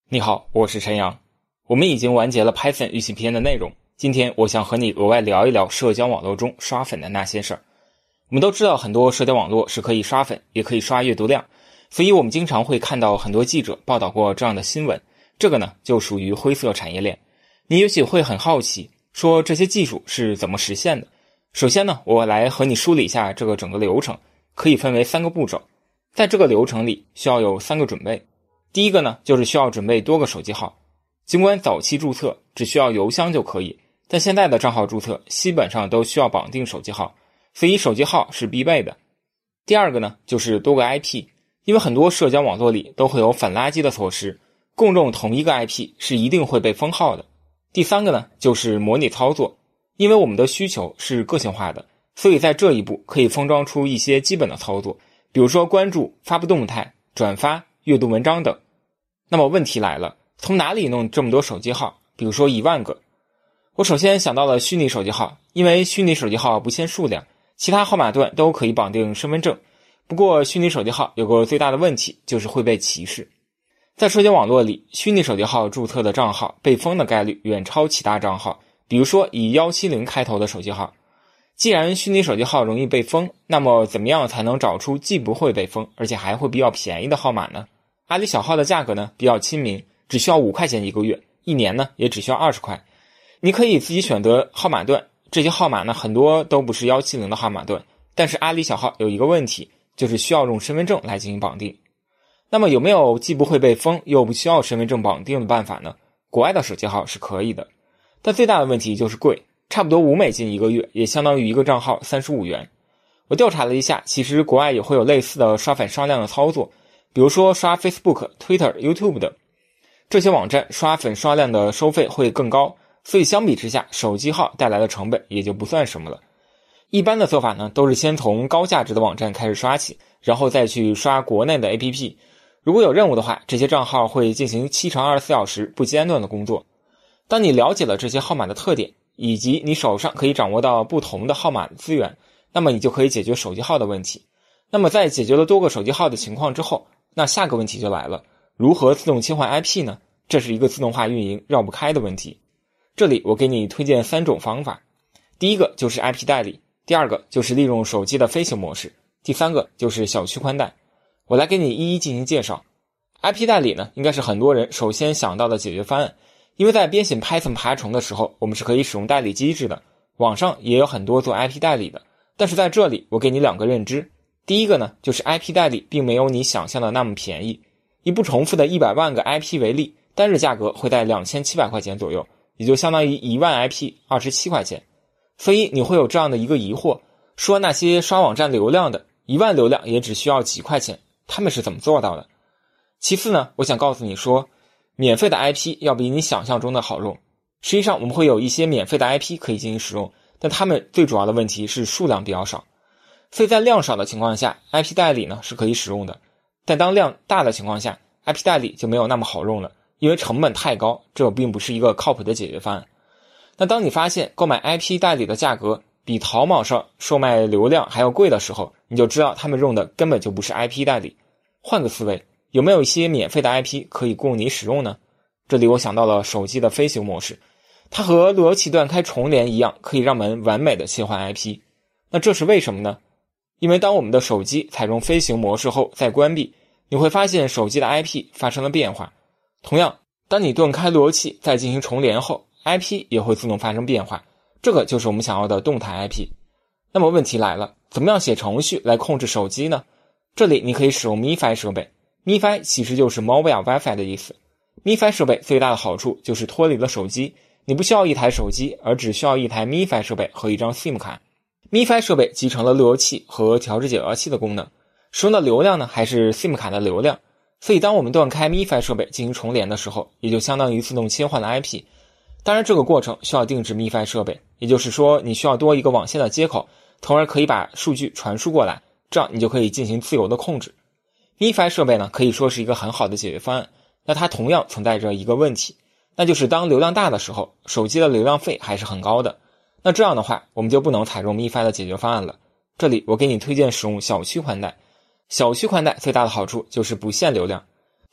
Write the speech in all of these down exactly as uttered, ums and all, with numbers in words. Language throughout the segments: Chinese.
你好，我是陈阳。我们已经完结了 Python 预习篇的内容，今天我想和你额外聊一聊社交网络中刷粉的那些事儿。我们都知道很多社交网络是可以刷粉，也可以刷阅读量，所以我们经常会看到很多记者报道过这样的新闻，这个呢就属于灰色产业链。你也许会很好奇，说这些技术是怎么实现的。首先呢，我来和你梳理一下这个整个流程，可以分为三个步骤。在这个流程里需要有三个准备。第一个呢，就是需要准备多个手机号。尽管早期注册只需要邮箱就可以，但现在的账号注册基本上都需要绑定手机号，所以手机号是必备的。第二个呢，就是多个 I P， 因为很多社交网络里都会有反垃圾的措施，共用同一个 I P 是一定会被封号的。第三个呢，就是模拟操作，因为我们的需求是个性化的，所以在这一步可以封装出一些基本的操作，比如说关注、发布动态、转发、阅读文章等。那么问题来了，从哪里弄这么多手机号？比如说一万个。我首先想到了虚拟手机号，因为虚拟手机号不限数量，其他号码段都可以绑定身份证。不过虚拟手机号有个最大的问题，就是会被歧视。在社交网络里，虚拟手机号注册的账号被封的概率远超其他账号，比如说以一七零开头的手机号。既然虚拟手机号容易被封，那么怎么样才能找出既不会被封，而且还会比较便宜的号码呢？阿里小号的价格呢比较亲民，只需要五块钱一个月，一年呢也只需要二十块。你可以自己选择号码段，这些号码呢很多都不是一七零的号码段，但是阿里小号有一个问题，就是需要用身份证来进行绑定。那么有没有既不会被封又不需要身份证绑定的办法呢？国外的手机号是可以的，但最大的问题就是贵，差不多五美金一个月，也相当于一个账号三十五元。我调查了一下，其实国外也会有类似的刷粉刷量的操作，比如说刷 Facebook、Twitter、YouTube 的这些网站，刷粉刷量的收费会更高，所以相比之下，手机号带来的成本也就不算什么了。一般的做法呢，都是先从高价值的网站开始刷起，然后再去刷国内的 A P P。如果有任务的话，这些账号会进行七乘二十四小时不间断的工作。当你了解了这些号码的特点，以及你手上可以掌握到不同的号码的资源，那么你就可以解决手机号的问题。那么在解决了多个手机号的情况之后，那下个问题就来了，如何自动切换 I P 呢？这是一个自动化运营绕不开的问题。这里我给你推荐三种方法。第一个就是 I P 代理，第二个就是利用手机的飞行模式，第三个就是小区宽带。我来给你一一进行介绍。I P 代理呢，应该是很多人首先想到的解决方案，因为在编写 Python 爬虫的时候，我们是可以使用代理机制的，网上也有很多做 I P 代理的。但是在这里我给你两个认知。第一个呢，就是 I P 代理并没有你想象的那么便宜。以不重复的一百万个 I P 为例，单日价格会在两千七百块钱左右，也就相当于一万 I P 二十七块钱。所以你会有这样的一个疑惑，说那些刷网站流量的一万流量也只需要几块钱，他们是怎么做到的？其次呢，我想告诉你说，免费的 I P 要比你想象中的好用。实际上我们会有一些免费的 I P 可以进行使用，但他们最主要的问题是数量比较少。所以在量少的情况下 I P 代理呢是可以使用的，但当量大的情况下 I P 代理就没有那么好用了，因为成本太高，这并不是一个靠谱的解决方案。那当你发现购买 I P 代理的价格比淘宝上售卖流量还要贵的时候，你就知道他们用的根本就不是 I P 代理。换个思维，有没有一些免费的 I P 可以供你使用呢？这里我想到了手机的飞行模式，它和路由器断开重连一样，可以让我们完美的切换 I P。 那这是为什么呢？因为当我们的手机采用飞行模式后再关闭，你会发现手机的 I P 发生了变化。同样，当你断开路由器再进行重连后， I P 也会自动发生变化，这个就是我们想要的动态 I P。 那么问题来了，怎么样写程序来控制手机呢？这里你可以使用 M I F I 设备。 M I F I 其实就是 Mobile Wi-Fi 的意思。 M I F I 设备最大的好处就是脱离了手机，你不需要一台手机，而只需要一台 M I F I 设备和一张 SIM 卡。M I F I 设备集成了路由器和调制解耦器的功能，使用的流量呢还是 SIM 卡的流量，所以当我们断开 M I F I 设备进行重连的时候，也就相当于自动切换了 I P。 当然这个过程需要定制 M I F I 设备，也就是说你需要多一个网线的接口，从而可以把数据传输过来，这样你就可以进行自由的控制。 M I F I 设备呢可以说是一个很好的解决方案，那它同样存在着一个问题，那就是当流量大的时候，手机的流量费还是很高的。那这样的话，我们就不能采用 M I F I 的解决方案了。这里我给你推荐使用小区宽带。小区宽带最大的好处就是不限流量。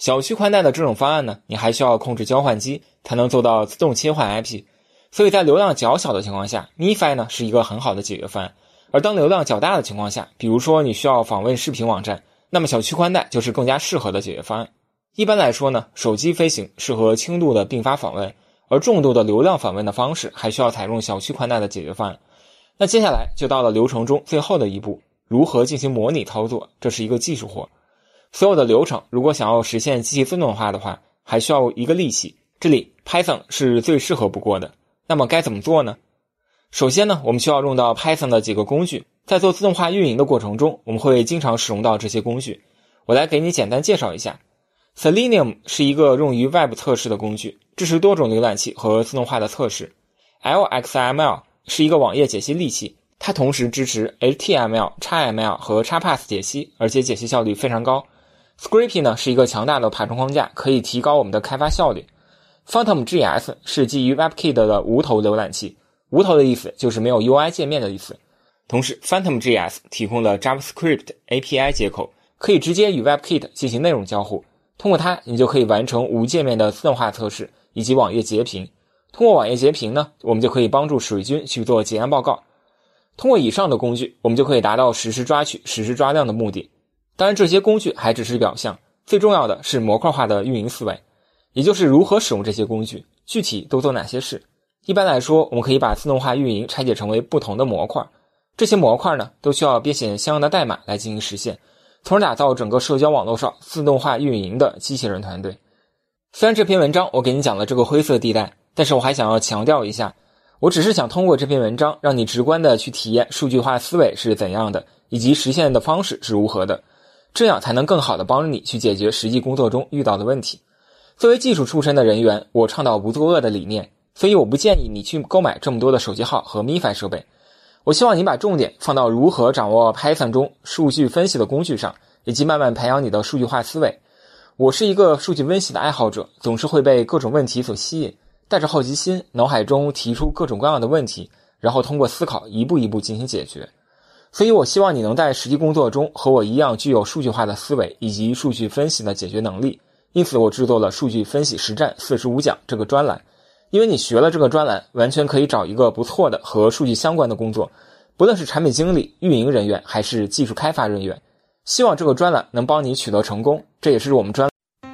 小区宽带的这种方案呢，你还需要控制交换机才能做到自动切换 I P， 所以在流量较小的情况下 M I F I 呢是一个很好的解决方案。而当流量较大的情况下，比如说你需要访问视频网站，那么小区宽带就是更加适合的解决方案。一般来说呢，手机飞行适合轻度的并发访问，而重度的流量访问的方式还需要采用小区宽带的解决方案。那接下来就到了流程中最后的一步，如何进行模拟操作，这是一个技术活。所有的流程如果想要实现机器自动化的话，还需要一个利器，这里 Python 是最适合不过的。那么该怎么做呢？首先呢，我们需要用到 Python 的几个工具，在做自动化运营的过程中，我们会经常使用到这些工具。我来给你简单介绍一下。Selenium 是一个用于 Web 测试的工具，支持多种浏览器和自动化的测试。L X M L 是一个网页解析利器，它同时支持 H T M L、X M L 和 XPath 解析，而且解析效率非常高。Scrypy 呢是一个强大的爬虫框架，可以提高我们的开发效率。PhantomJS 是基于 WebKit 的无头浏览器，无头的意思就是没有 U I 界面的意思。同时 PhantomJS 提供了 JavaScript A P I 接口，可以直接与 WebKit 进行内容交互，通过它你就可以完成无界面的自动化测试以及网页截屏。通过网页截屏呢，我们就可以帮助水军去做结案报告。通过以上的工具，我们就可以达到实时抓取、实时抓量的目的。当然这些工具还只是表象，最重要的是模块化的运营思维，也就是如何使用这些工具，具体都做哪些事。一般来说，我们可以把自动化运营拆解成为不同的模块，这些模块呢都需要编写相应的代码来进行实现，从而打造整个社交网络上自动化运营的机器人团队。虽然这篇文章我给你讲了这个灰色地带，但是我还想要强调一下，我只是想通过这篇文章让你直观的去体验数据化思维是怎样的，以及实现的方式是如何的，这样才能更好的帮助你去解决实际工作中遇到的问题。作为技术出身的人员，我倡导不作恶的理念，所以我不建议你去购买这么多的手机号和 M I F I 设备。我希望你把重点放到如何掌握 Python 中数据分析的工具上，以及慢慢培养你的数据化思维。我是一个数据分析的爱好者，总是会被各种问题所吸引，带着好奇心，脑海中提出各种各样的问题，然后通过思考一步一步进行解决。所以我希望你能在实际工作中和我一样具有数据化的思维以及数据分析的解决能力。因此我制作了数据分析实战四十五讲这个专栏，因为你学了这个专栏，完全可以找一个不错的和数据相关的工作，不论是产品经理、运营人员还是技术开发人员。希望这个专栏能帮你取得成功，这也是我们专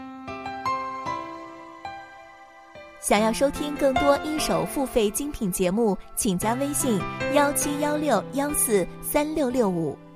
想要收听更多一手付费精品节目，请加微信幺七幺六幺四三六六五。